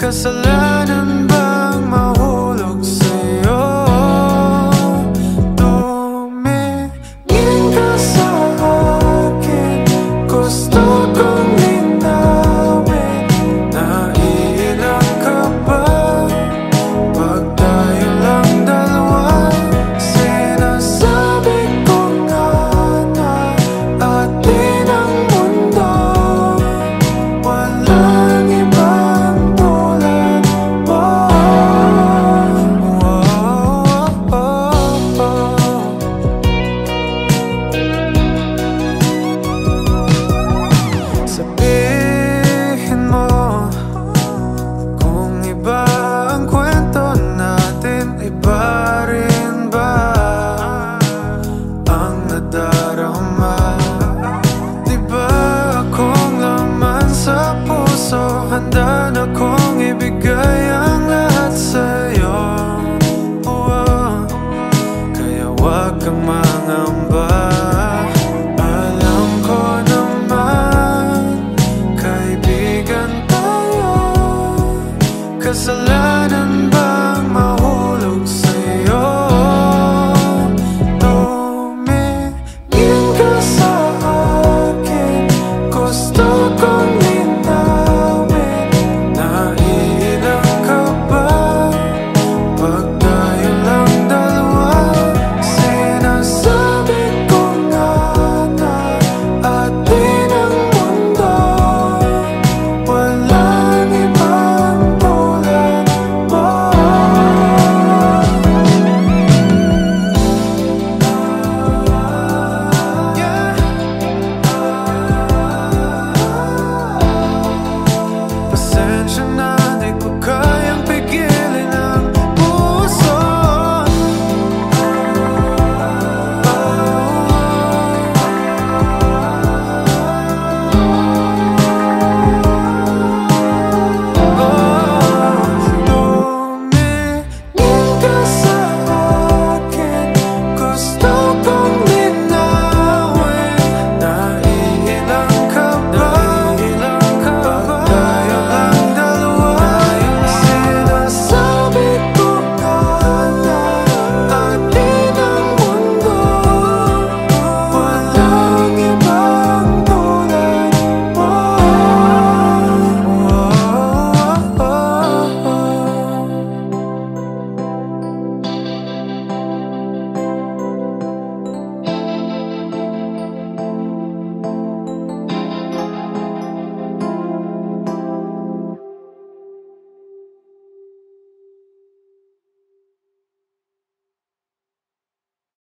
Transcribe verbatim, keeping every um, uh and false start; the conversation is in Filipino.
Kasalanan bang mahulog sa'yo? Tumingin ka sa akin, gusto kong linawin. Naiilang ka ba pag tayo lang dalawa? Sinasabi ko nga na atin ang mundo, walang ibang tulad mo. Oh, oh, oh, oh. Sabihin mo kung iba ang kwento natin, iba rin ba ang nadarama? Di ba akong laman sa puso, handa na kong ibigay ang lahat sa'yo. Oh, kaya wag kang mangamba. Alam ko naman, kaibigan tayo. Kasalanan bang mahulog sa'yo? Tumingin ka sa akin, gusto kong linawin. Naiilang ka ba pag tayo lang dalawa? Sinasabi ko nga na atin ang mundo, walang ibang tulad mo. Yeah. Pasensya na